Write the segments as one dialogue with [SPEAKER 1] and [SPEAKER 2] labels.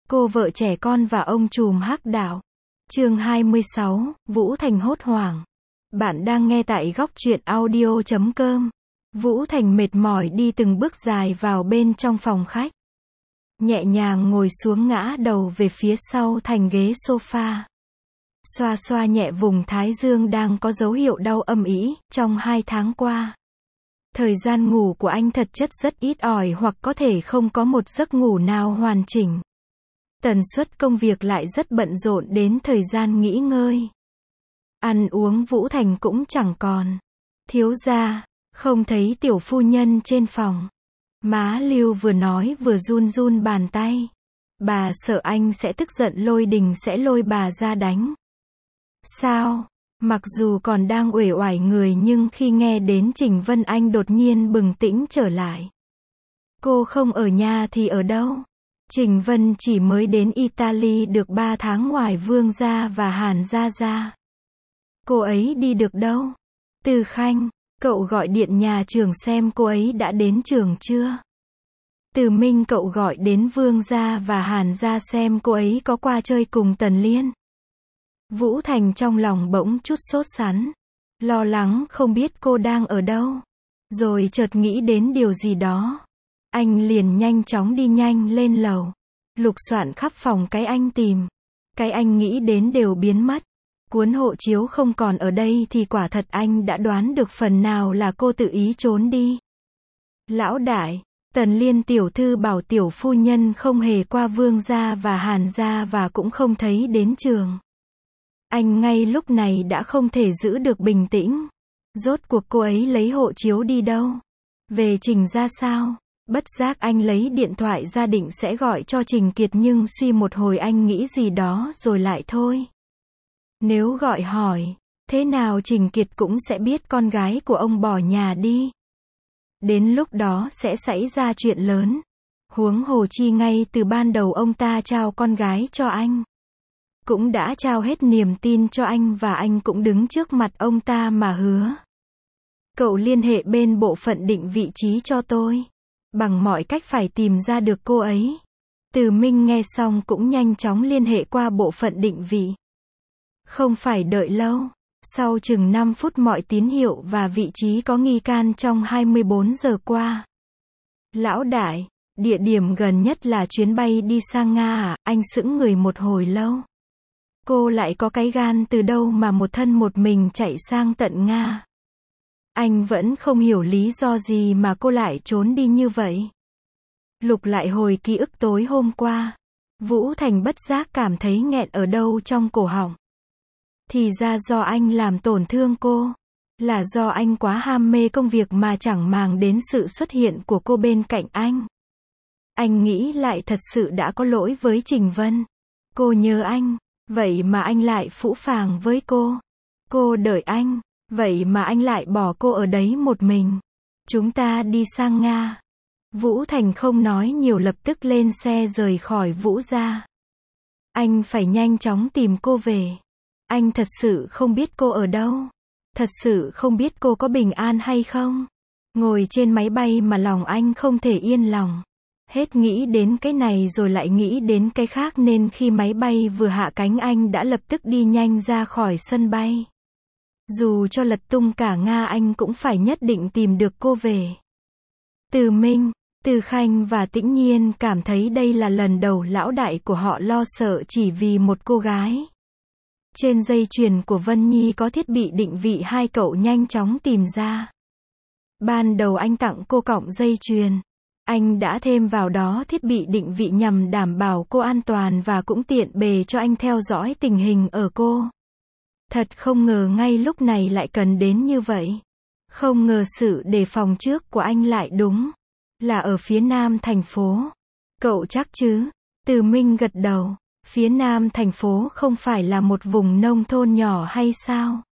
[SPEAKER 1] Cô vợ trẻ con và ông trùm hắc đạo. Chương 26, Vũ Thành hốt hoảng. Bạn đang nghe tại góc truyện audio.com. Vũ Thành mệt mỏi đi từng bước dài vào bên trong phòng khách. Nhẹ nhàng ngồi xuống ngã đầu về phía sau thành ghế sofa. Xoa xoa nhẹ vùng thái dương đang có dấu hiệu đau âm ỉ trong 2 tháng qua. Thời gian ngủ của anh thật chất rất ít ỏi hoặc có thể không có một giấc ngủ nào hoàn chỉnh. Tần suất công việc lại rất bận rộn đến thời gian nghỉ ngơi. Ăn uống Vũ Thành cũng chẳng còn. Thiếu gia, không thấy tiểu phu nhân trên phòng. Má Lưu vừa nói vừa run run bàn tay. Bà sợ anh sẽ tức giận lôi đình sẽ lôi bà ra đánh. Sao? Mặc dù còn đang uể oải người nhưng khi nghe đến Trình Vân anh đột nhiên bừng tỉnh trở lại. Cô không ở nhà thì ở đâu? Trình Vân chỉ mới đến Italy được 3 tháng ngoài Vương gia và Hàn gia gia. Cô ấy đi được đâu? Từ Khanh, cậu gọi điện nhà trường xem cô ấy đã đến trường chưa? Từ Minh, cậu gọi đến Vương gia và Hàn gia xem cô ấy có qua chơi cùng Tần Liên. Vũ Thành trong lòng bỗng chút sốt sắng, lo lắng không biết cô đang ở đâu. Rồi chợt nghĩ đến điều gì đó. Anh liền nhanh chóng đi nhanh lên lầu. Lục soạn khắp phòng cái anh tìm. Cái anh nghĩ đến đều biến mất. Cuốn hộ chiếu không còn ở đây thì quả thật anh đã đoán được phần nào là cô tự ý trốn đi. Lão đại, Tần Liên tiểu thư bảo tiểu phu nhân không hề qua Vương gia và Hàn gia và cũng không thấy đến trường. Anh ngay lúc này đã không thể giữ được bình tĩnh. Rốt cuộc cô ấy lấy hộ chiếu đi đâu? Về Trình ra sao? Bất giác anh lấy điện thoại ra định sẽ gọi cho Trình Kiệt nhưng suy một hồi anh nghĩ gì đó rồi lại thôi. Nếu gọi hỏi, thế nào Trình Kiệt cũng sẽ biết con gái của ông bỏ nhà đi. Đến lúc đó sẽ xảy ra chuyện lớn. Huống hồ chi ngay từ ban đầu ông ta trao con gái cho anh. Cũng đã trao hết niềm tin cho anh và anh cũng đứng trước mặt ông ta mà hứa. Cậu liên hệ bên bộ phận định vị trí cho tôi. Bằng mọi cách phải tìm ra được cô ấy. Từ Minh nghe xong cũng nhanh chóng liên hệ qua bộ phận định vị. Không phải đợi lâu. Sau chừng 5 phút mọi tín hiệu và vị trí có nghi can trong 24 giờ qua. Lão đại, địa điểm gần nhất là chuyến bay đi sang Nga à? Anh sững người một hồi lâu. Cô lại có cái gan từ đâu mà một thân một mình chạy sang tận Nga? Anh vẫn không hiểu lý do gì mà cô lại trốn đi như vậy. Lục lại hồi ký ức tối hôm qua. Vũ Thành bất giác cảm thấy nghẹn ở đâu trong cổ họng. Thì ra do anh làm tổn thương cô. Là do anh quá ham mê công việc mà chẳng màng đến sự xuất hiện của cô bên cạnh anh. Anh nghĩ lại thật sự đã có lỗi với Trình Vân. Cô nhớ anh, vậy mà anh lại phũ phàng với cô. Cô đợi anh, vậy mà anh lại bỏ cô ở đấy một mình. Chúng ta đi sang Nga. Vũ Thành không nói nhiều lập tức lên xe rời khỏi Vũ gia. Anh phải nhanh chóng tìm cô về. Anh thật sự không biết cô ở đâu. Thật sự không biết cô có bình an hay không. Ngồi trên máy bay mà lòng anh không thể yên lòng. Hết nghĩ đến cái này rồi lại nghĩ đến cái khác nên khi máy bay vừa hạ cánh anh đã lập tức đi nhanh ra khỏi sân bay. Dù cho lật tung cả Nga anh cũng phải nhất định tìm được cô về. Từ Minh, Từ Khanh và Tĩnh Nhiên cảm thấy đây là lần đầu lão đại của họ lo sợ chỉ vì một cô gái. Trên dây chuyền của Vân Nhi có thiết bị định vị hai cậu nhanh chóng tìm ra. Ban đầu anh tặng cô cọng dây chuyền. Anh đã thêm vào đó thiết bị định vị nhằm đảm bảo cô an toàn và cũng tiện bề cho anh theo dõi tình hình ở cô. Thật không ngờ ngay lúc này lại cần đến như vậy. Không ngờ sự đề phòng trước của anh lại đúng. Là ở phía nam thành phố. Cậu chắc chứ? Từ Minh gật đầu. Phía nam thành phố không phải là một vùng nông thôn nhỏ hay sao?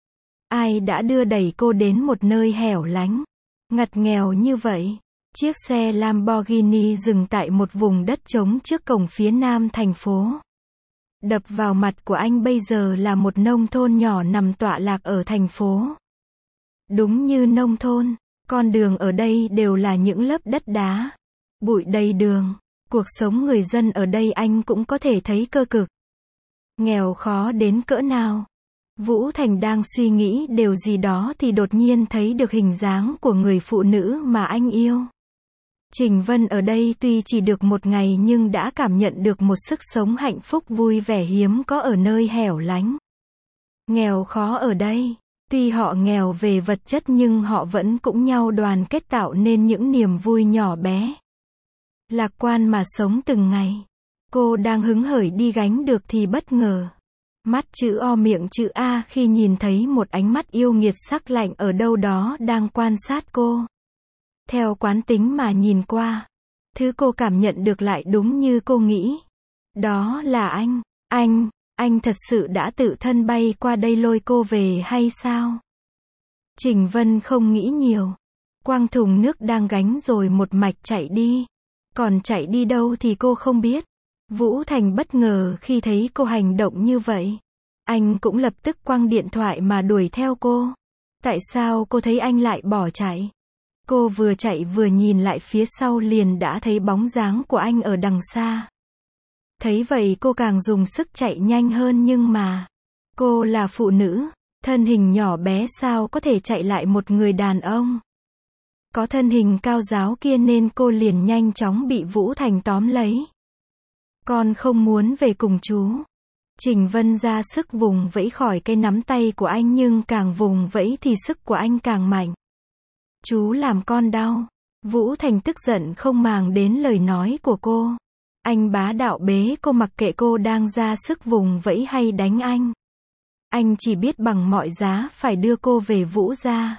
[SPEAKER 1] Ai đã đưa đẩy cô đến một nơi hẻo lánh, ngặt nghèo như vậy? Chiếc xe Lamborghini dừng tại một vùng đất trống trước cổng phía nam thành phố. Đập vào mặt của anh bây giờ là một nông thôn nhỏ nằm tọa lạc ở thành phố. Đúng như nông thôn, con đường ở đây đều là những lớp đất đá. Bụi đầy đường. Cuộc sống người dân ở đây anh cũng có thể thấy cơ cực. Nghèo khó đến cỡ nào. Vũ Thành đang suy nghĩ điều gì đó thì đột nhiên thấy được hình dáng của người phụ nữ mà anh yêu. Trình Vân ở đây tuy chỉ được một ngày nhưng đã cảm nhận được một sức sống hạnh phúc vui vẻ hiếm có ở nơi hẻo lánh. Nghèo khó ở đây. Tuy họ nghèo về vật chất nhưng họ vẫn cũng nhau đoàn kết tạo nên những niềm vui nhỏ bé. Lạc quan mà sống từng ngày. Cô đang hứng hởi đi gánh được thì bất ngờ. Mắt chữ O miệng chữ A khi nhìn thấy một ánh mắt yêu nghiệt sắc lạnh ở đâu đó đang quan sát cô. Theo quán tính mà nhìn qua. Thứ cô cảm nhận được lại đúng như cô nghĩ. Đó là anh. Anh thật sự đã tự thân bay qua đây lôi cô về hay sao? Trình Vân không nghĩ nhiều. Quăng thùng nước đang gánh rồi một mạch chạy đi. Còn chạy đi đâu thì cô không biết. Vũ Thành bất ngờ khi thấy cô hành động như vậy. Anh cũng lập tức quăng điện thoại mà đuổi theo cô. Tại sao cô thấy anh lại bỏ chạy? Cô vừa chạy vừa nhìn lại phía sau liền đã thấy bóng dáng của anh ở đằng xa. Thấy vậy cô càng dùng sức chạy nhanh hơn nhưng mà cô là phụ nữ, thân hình nhỏ bé sao có thể chạy lại một người đàn ông. Có thân hình cao ráo kia nên cô liền nhanh chóng bị Vũ Thành tóm lấy. Con không muốn về cùng chú. Trình Vân ra sức vùng vẫy khỏi cái nắm tay của anh nhưng càng vùng vẫy thì sức của anh càng mạnh. Chú làm con đau. Vũ Thành tức giận không màng đến lời nói của cô. Anh bá đạo bế cô mặc kệ cô đang ra sức vùng vẫy hay đánh anh. Anh chỉ biết bằng mọi giá phải đưa cô về Vũ gia.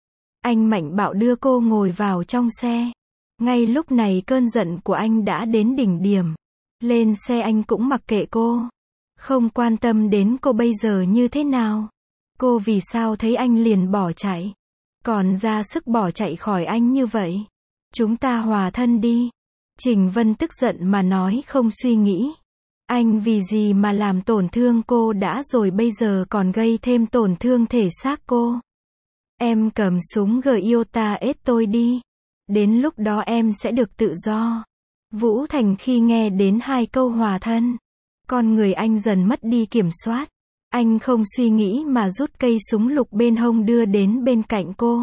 [SPEAKER 1] Anh mạnh bạo đưa cô ngồi vào trong xe. Ngay lúc này cơn giận của anh đã đến đỉnh điểm. Lên xe anh cũng mặc kệ cô. Không quan tâm đến cô bây giờ như thế nào. Cô vì sao thấy anh liền bỏ chạy. Còn ra sức bỏ chạy khỏi anh như vậy. Chúng ta hòa thân đi. Trình Vân tức giận mà nói không suy nghĩ. Anh vì gì mà làm tổn thương cô đã rồi bây giờ còn gây thêm tổn thương thể xác cô. Em cầm súng Giota ết tôi đi. Đến lúc đó em sẽ được tự do. Vũ Thành khi nghe đến hai câu hòa thân. Con người anh dần mất đi kiểm soát. Anh không suy nghĩ mà rút cây súng lục bên hông đưa đến bên cạnh cô.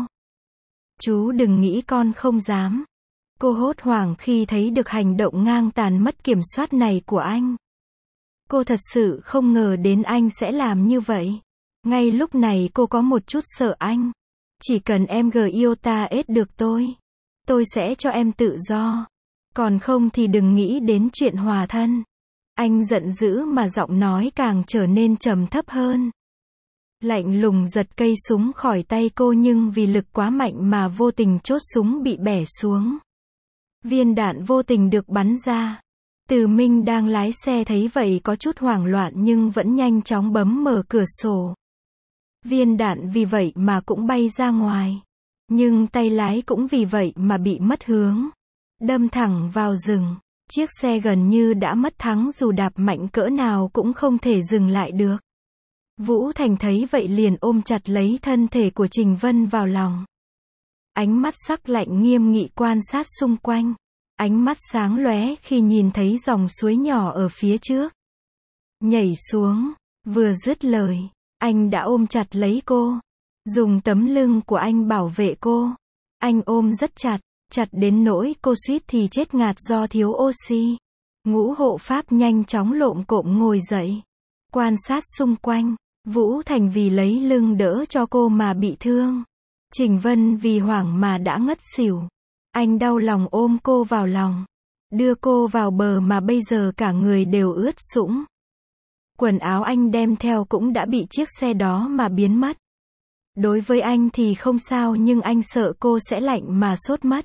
[SPEAKER 1] Chú đừng nghĩ con không dám. Cô hốt hoảng khi thấy được hành động ngang tàn mất kiểm soát này của anh. Cô thật sự không ngờ đến anh sẽ làm như vậy. Ngay lúc này cô có một chút sợ anh. Chỉ cần em Giota ết được tôi sẽ cho em tự do. Còn không thì đừng nghĩ đến chuyện hòa thân. Anh giận dữ mà giọng nói càng trở nên trầm thấp hơn. Lạnh lùng giật cây súng khỏi tay cô nhưng vì lực quá mạnh mà vô tình chốt súng bị bẻ xuống. Viên đạn vô tình được bắn ra. Từ Minh đang lái xe thấy vậy có chút hoảng loạn nhưng vẫn nhanh chóng bấm mở cửa sổ. Viên đạn vì vậy mà cũng bay ra ngoài. Nhưng tay lái cũng vì vậy mà bị mất hướng. Đâm thẳng vào rừng. Chiếc xe gần như đã mất thắng dù đạp mạnh cỡ nào cũng không thể dừng lại được. Vũ Thành thấy vậy liền ôm chặt lấy thân thể của Trình Vân vào lòng. Ánh mắt sắc lạnh nghiêm nghị quan sát xung quanh. Ánh mắt sáng lóe khi nhìn thấy dòng suối nhỏ ở phía trước. Nhảy xuống, vừa dứt lời, anh đã ôm chặt lấy cô. Dùng tấm lưng của anh bảo vệ cô. Anh ôm rất chặt, chặt đến nỗi cô suýt thì chết ngạt do thiếu oxy. Ngũ hộ pháp nhanh chóng lộm cộm ngồi dậy. Quan sát xung quanh, Vũ Thành vì lấy lưng đỡ cho cô mà bị thương. Trình Vân vì hoảng mà đã ngất xỉu. Anh đau lòng ôm cô vào lòng. Đưa cô vào bờ mà bây giờ cả người đều ướt sũng. Quần áo anh đem theo cũng đã bị chiếc xe đó mà biến mất. Đối với anh thì không sao nhưng anh sợ cô sẽ lạnh mà sốt mất.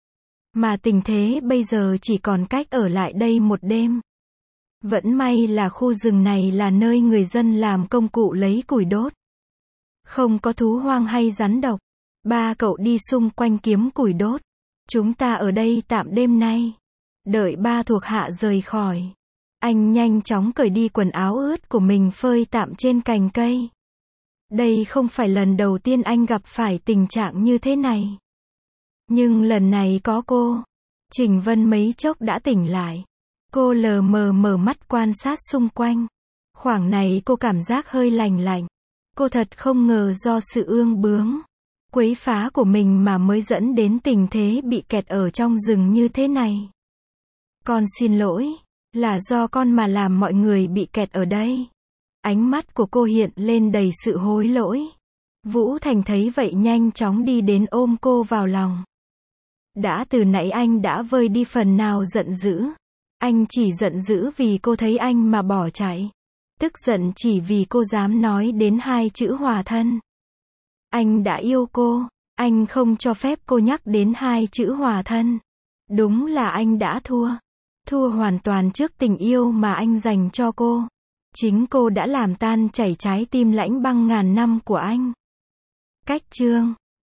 [SPEAKER 1] Mà tình thế bây giờ chỉ còn cách ở lại đây một đêm. Vẫn may là khu rừng này là nơi người dân làm công cụ lấy củi đốt. Không có thú hoang hay rắn độc. Ba cậu đi xung quanh kiếm củi đốt. Chúng ta ở đây tạm đêm nay. Đợi ba thuộc hạ rời khỏi. Anh nhanh chóng cởi đi quần áo ướt của mình phơi tạm trên cành cây. Đây không phải lần đầu tiên anh gặp phải tình trạng như thế này. Nhưng lần này có cô. Trình Vân mấy chốc đã tỉnh lại. Cô lờ mờ mở mắt quan sát xung quanh. Khoảng này cô cảm giác hơi lành lạnh. Cô thật không ngờ do sự ương bướng, quấy phá của mình mà mới dẫn đến tình thế bị kẹt ở trong rừng như thế này. Con xin lỗi, là do con mà làm mọi người bị kẹt ở đây. Ánh mắt của cô hiện lên đầy sự hối lỗi. Vũ Thành thấy vậy nhanh chóng đi đến ôm cô vào lòng. Đã từ nãy anh đã vơi đi phần nào giận dữ. Anh chỉ giận dữ vì cô thấy anh mà bỏ chạy. Tức giận chỉ vì cô dám nói đến 2 chữ hòa thân. Anh đã yêu cô, anh không cho phép cô nhắc đến 2 chữ hòa thân. Đúng là anh đã thua. Thua hoàn toàn trước tình yêu mà anh dành cho cô. Chính cô đã làm tan chảy trái tim lãnh băng ngàn năm của anh. Cách chương